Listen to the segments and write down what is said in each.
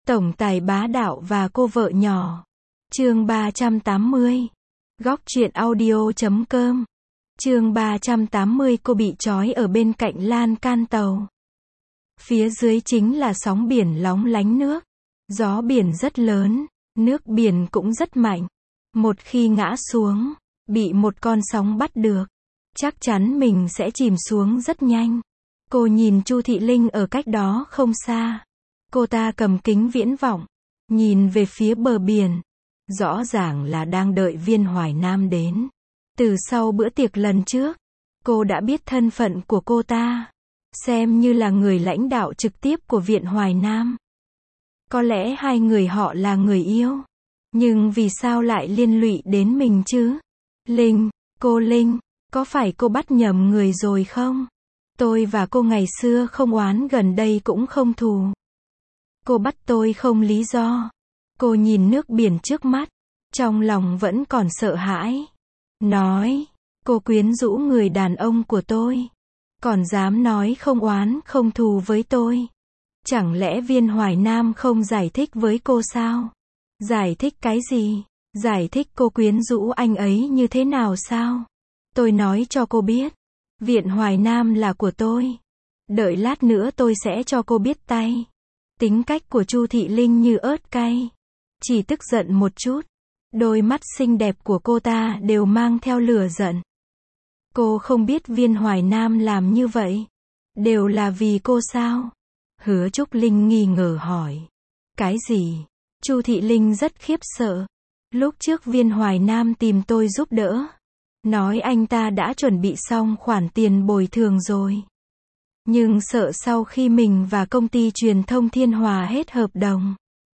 Tổng tài bá đạo và cô vợ nhỏ. Chương 380. Góc truyện audio.com. Chương 380. Cô bị trói ở bên cạnh lan can tàu. Phía dưới chính là sóng biển lóng lánh nước. Gió biển rất lớn, nước biển cũng rất mạnh. Một khi ngã xuống, bị một con sóng bắt được, chắc chắn mình sẽ chìm xuống rất nhanh. Cô nhìn Chu Thị Linh ở cách đó không xa. Cô ta cầm kính viễn vọng, nhìn về phía bờ biển. Rõ ràng là đang đợi Viên Hoài Nam đến. Từ sau bữa tiệc lần trước, cô đã biết thân phận của cô ta. Xem như là người lãnh đạo trực tiếp của Viện Hoài Nam. Có lẽ hai người họ là người yêu. Nhưng vì sao lại liên lụy đến mình chứ? Linh, cô Linh, có phải cô bắt nhầm người rồi không? Tôi và cô ngày xưa không oán gần đây cũng không thù. Cô bắt tôi không lý do. Cô nhìn nước biển trước mắt, trong lòng vẫn còn sợ hãi. Nói, cô quyến rũ người đàn ông của tôi. Còn dám nói không oán không thù với tôi. Chẳng lẽ Viên Hoài Nam không giải thích với cô sao? Giải thích cái gì? Giải thích cô quyến rũ anh ấy như thế nào sao? Tôi nói cho cô biết. Viện Hoài Nam là của tôi. Đợi lát nữa tôi sẽ cho cô biết tay. Tính cách của Chu Thị Linh như ớt cay. Chỉ tức giận một chút. Đôi mắt xinh đẹp của cô ta đều mang theo lửa giận. Cô không biết Viên Hoài Nam làm như vậy. Đều là vì cô sao? Hứa Trúc Linh nghi ngờ hỏi. Cái gì? Chu Thị Linh rất khiếp sợ. Lúc trước Viên Hoài Nam tìm tôi giúp đỡ. Nói anh ta đã chuẩn bị xong khoản tiền bồi thường rồi. Nhưng sợ sau khi mình và công ty truyền thông Thiên Hòa hết hợp đồng,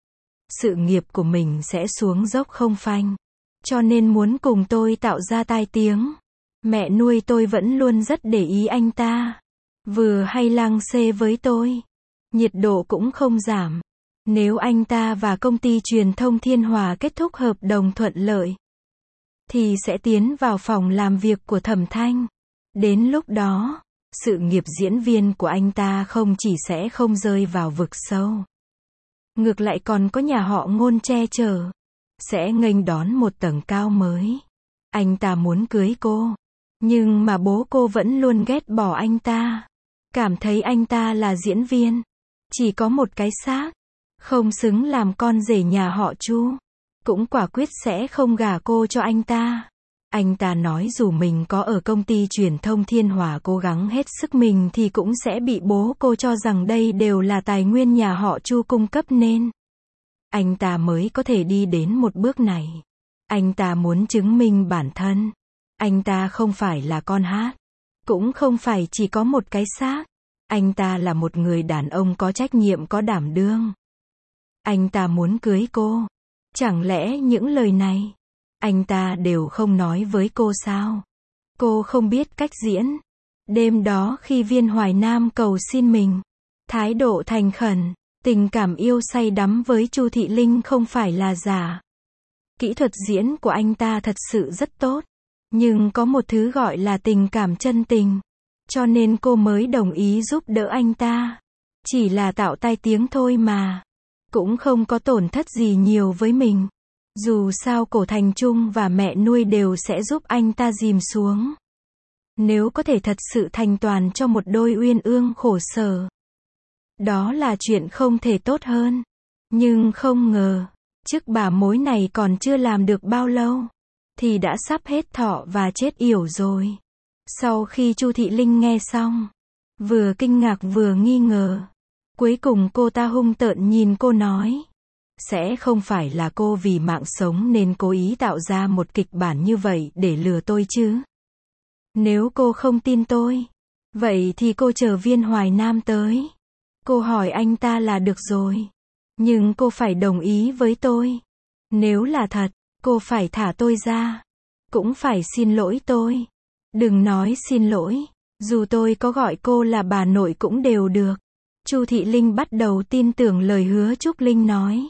sự nghiệp của mình sẽ xuống dốc không phanh. Cho nên muốn cùng tôi tạo ra tai tiếng. Mẹ nuôi tôi vẫn luôn rất để ý anh ta. Vừa hay lăng xê với tôi. Nhiệt độ cũng không giảm. Nếu anh ta và công ty truyền thông Thiên Hòa kết thúc hợp đồng thuận lợi, thì sẽ tiến vào phòng làm việc của Thẩm Thanh. Đến lúc đó, sự nghiệp diễn viên của anh ta không chỉ sẽ không rơi vào vực sâu, ngược lại còn có nhà họ Ngôn che chở, sẽ nghênh đón một tầng cao mới. Anh ta muốn cưới cô, nhưng mà bố cô vẫn luôn ghét bỏ anh ta, cảm thấy anh ta là diễn viên, chỉ có một cái xác, không xứng làm con rể nhà họ Chu. Cũng quả quyết sẽ không gả cô cho anh ta. Anh ta nói dù mình có ở công ty truyền thông Thiên Hòa cố gắng hết sức mình thì cũng sẽ bị bố cô cho rằng đây đều là tài nguyên nhà họ Chu cung cấp nên anh ta mới có thể đi đến một bước này. Anh ta muốn chứng minh bản thân. Anh ta không phải là con hát. Cũng không phải chỉ có một cái xác. Anh ta là một người đàn ông có trách nhiệm có đảm đương. Anh ta muốn cưới cô. Chẳng lẽ những lời này anh ta đều không nói với cô sao? Cô không biết cách diễn. Đêm đó khi Viên Hoài Nam cầu xin mình, thái độ thành khẩn, tình cảm yêu say đắm với Chu Thị Linh không phải là giả. Kỹ thuật diễn của anh ta thật sự rất tốt, nhưng có một thứ gọi là tình cảm chân tình, cho nên cô mới đồng ý giúp đỡ anh ta. Chỉ là tạo tai tiếng thôi mà, cũng không có tổn thất gì nhiều với mình. Dù sao Cổ Thành Trung và mẹ nuôi đều sẽ giúp anh ta dìm xuống. Nếu có thể thật sự thành toàn cho một đôi uyên ương khổ sở, đó là chuyện không thể tốt hơn. Nhưng không ngờ, chức bà mối này còn chưa làm được bao lâu, thì đã sắp hết thọ và chết yểu rồi. Sau khi Chu Thị Linh nghe xong, vừa kinh ngạc vừa nghi ngờ. Cuối cùng cô ta hung tợn nhìn cô nói. Sẽ không phải là cô vì mạng sống nên cố ý tạo ra một kịch bản như vậy để lừa tôi chứ? Nếu cô không tin tôi, vậy thì cô chờ Viên Hoài Nam tới. Cô hỏi anh ta là được rồi. Nhưng cô phải đồng ý với tôi. Nếu là thật, cô phải thả tôi ra. Cũng phải xin lỗi tôi. Đừng nói xin lỗi. Dù tôi có gọi cô là bà nội cũng đều được. Chu Thị Linh bắt đầu tin tưởng lời Hứa Trúc Linh nói.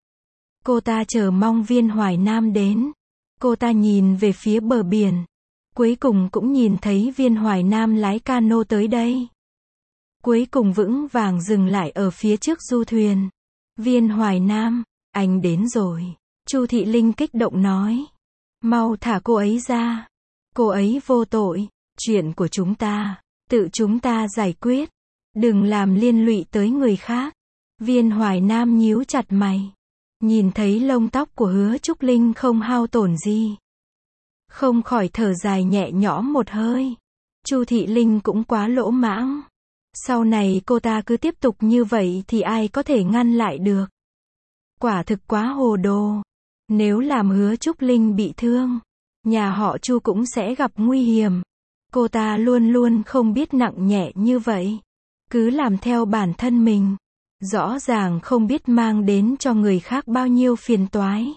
Cô ta chờ mong Viên Hoài Nam đến. Cô ta nhìn về phía bờ biển. Cuối cùng cũng nhìn thấy Viên Hoài Nam lái cano tới đây. Cuối cùng vững vàng dừng lại ở phía trước du thuyền. Viên Hoài Nam, anh đến rồi. Chu Thị Linh kích động nói. Mau thả cô ấy ra. Cô ấy vô tội. Chuyện của chúng ta, tự chúng ta giải quyết. Đừng làm liên lụy tới người khác. Viên Hoài Nam nhíu chặt mày. Nhìn thấy lông tóc của Hứa Trúc Linh không hao tổn gì. Không khỏi thở dài nhẹ nhõm một hơi. Chu Thị Linh cũng quá lỗ mãng. Sau này cô ta cứ tiếp tục như vậy thì ai có thể ngăn lại được. Quả thực quá hồ đồ. Nếu làm Hứa Trúc Linh bị thương, nhà họ Chu cũng sẽ gặp nguy hiểm. Cô ta luôn luôn không biết nặng nhẹ như vậy. Cứ làm theo bản thân mình. Rõ ràng không biết mang đến cho người khác bao nhiêu phiền toái.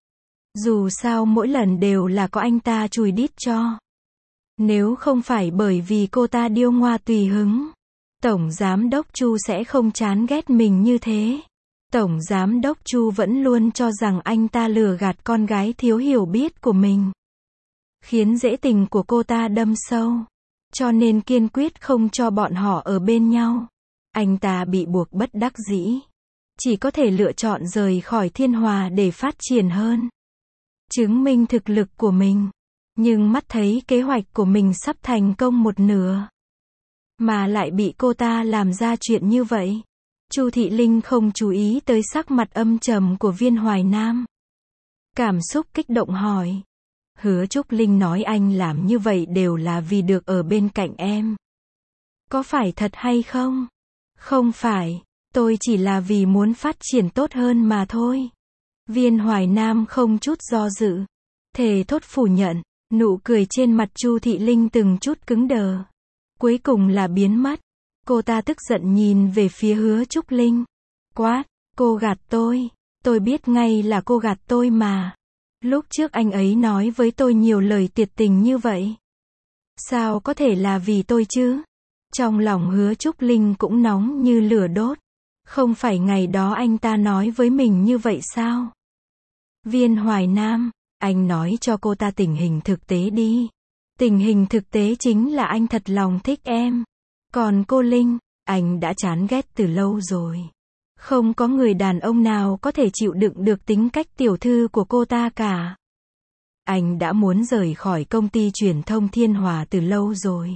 Dù sao mỗi lần đều là có anh ta chùi đít cho. Nếu không phải bởi vì cô ta điêu ngoa tùy hứng, Tổng Giám đốc Chu sẽ không chán ghét mình như thế. Tổng Giám đốc Chu vẫn luôn cho rằng anh ta lừa gạt con gái thiếu hiểu biết của mình. Khiến dễ tình của cô ta đâm sâu. Cho nên kiên quyết không cho bọn họ ở bên nhau. Anh ta bị buộc bất đắc dĩ. Chỉ có thể lựa chọn rời khỏi Thiên Hòa để phát triển hơn. Chứng minh thực lực của mình. Nhưng mắt thấy kế hoạch của mình sắp thành công một nửa. Mà lại bị cô ta làm ra chuyện như vậy. Chu Thị Linh không chú ý tới sắc mặt âm trầm của Viên Hoài Nam. Cảm xúc kích động hỏi. Hứa Trúc Linh nói anh làm như vậy đều là vì được ở bên cạnh em. Có phải thật hay không? Không phải, tôi chỉ là vì muốn phát triển tốt hơn mà thôi. Viên Hoài Nam không chút do dự. Thề thốt phủ nhận, nụ cười trên mặt Chu Thị Linh từng chút cứng đờ. Cuối cùng là biến mất. Cô ta tức giận nhìn về phía Hứa Trúc Linh. Quát, cô gạt tôi biết ngay là cô gạt tôi mà. Lúc trước anh ấy nói với tôi nhiều lời tuyệt tình như vậy. Sao có thể là vì tôi chứ? Trong lòng Hứa Trúc Linh cũng nóng như lửa đốt. Không phải ngày đó anh ta nói với mình như vậy sao? Viên Hoài Nam, anh nói cho cô ta tình hình thực tế đi. Tình hình thực tế chính là anh thật lòng thích em. Còn cô Linh, anh đã chán ghét từ lâu rồi. Không có người đàn ông nào có thể chịu đựng được tính cách tiểu thư của cô ta cả. Anh đã muốn rời khỏi công ty truyền thông Thiên Hòa từ lâu rồi.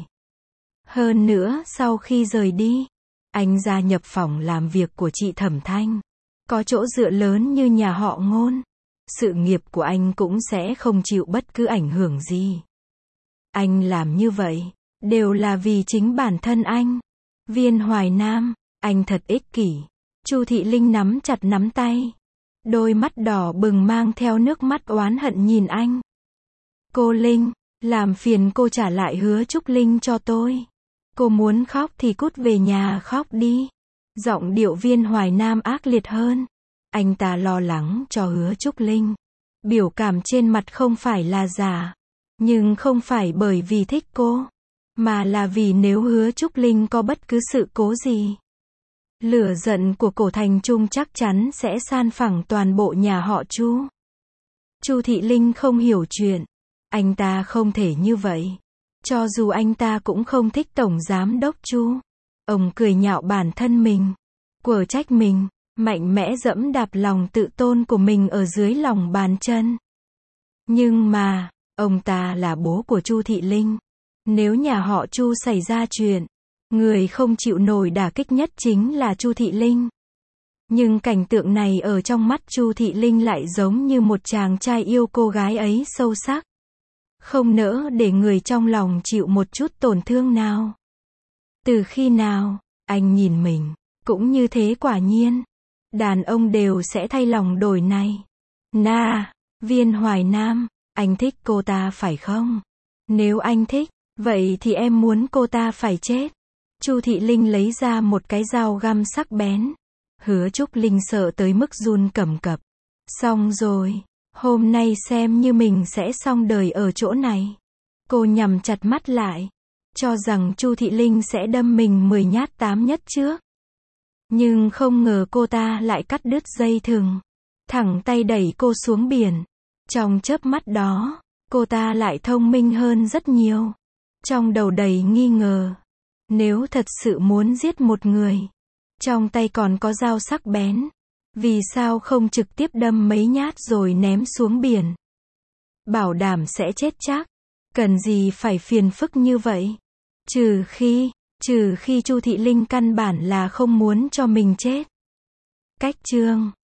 Hơn nữa, sau khi rời đi, anh gia nhập phòng làm việc của chị Thẩm Thanh. Có chỗ dựa lớn như nhà họ Ngôn. Sự nghiệp của anh cũng sẽ không chịu bất cứ ảnh hưởng gì. Anh làm như vậy, đều là vì chính bản thân anh. Viên Hoài Nam, anh thật ích kỷ. Chu Thị Linh nắm chặt nắm tay. Đôi mắt đỏ bừng mang theo nước mắt oán hận nhìn anh. Cô Linh, làm phiền cô trả lại Hứa Trúc Linh cho tôi. Cô muốn khóc thì cút về nhà khóc đi. Giọng điệu Viên Hoài Nam ác liệt hơn. Anh ta lo lắng cho Hứa Trúc Linh. Biểu cảm trên mặt không phải là giả. Nhưng không phải bởi vì thích cô. Mà là vì nếu Hứa Trúc Linh có bất cứ sự cố gì. Lửa giận của Cổ Thành Trung chắc chắn sẽ san phẳng toàn bộ nhà họ Chu. Chu Thị Linh không hiểu chuyện. Anh ta không thể như vậy. Cho dù anh ta cũng không thích Tổng Giám đốc Chu. Ông cười nhạo bản thân mình. Quở trách mình. Mạnh mẽ dẫm đạp lòng tự tôn của mình ở dưới lòng bàn chân. Nhưng mà, ông ta là bố của Chu Thị Linh. Nếu nhà họ Chu xảy ra chuyện, người không chịu nổi đả kích nhất chính là Chu Thị Linh. Nhưng cảnh tượng này ở trong mắt Chu Thị Linh lại giống như một chàng trai yêu cô gái ấy sâu sắc. Không nỡ để người trong lòng chịu một chút tổn thương nào. Từ khi nào, anh nhìn mình, cũng như thế quả nhiên. Đàn ông đều sẽ thay lòng đổi này. Viên Hoài Nam, anh thích cô ta phải không? Nếu anh thích, vậy thì em muốn cô ta phải chết. Chu Thị Linh lấy ra một cái dao găm sắc bén. Hứa Trúc Linh sợ tới mức run cầm cập. Xong rồi, hôm nay xem như mình sẽ xong đời ở chỗ này. Cô nhắm chặt mắt lại, cho rằng Chu Thị Linh sẽ đâm mình 10 nhát 8 nhát trước. Nhưng không ngờ cô ta lại cắt đứt dây thừng. Thẳng tay đẩy cô xuống biển. Trong chớp mắt đó, cô ta lại thông minh hơn rất nhiều. Trong đầu đầy nghi ngờ. Nếu thật sự muốn giết một người, trong tay còn có dao sắc bén, Vì sao không trực tiếp đâm mấy nhát rồi ném xuống biển? Bảo đảm sẽ chết chắc. Cần gì phải phiền phức như vậy? Trừ khi Chu Thị Linh căn bản là không muốn cho mình chết. Cách chương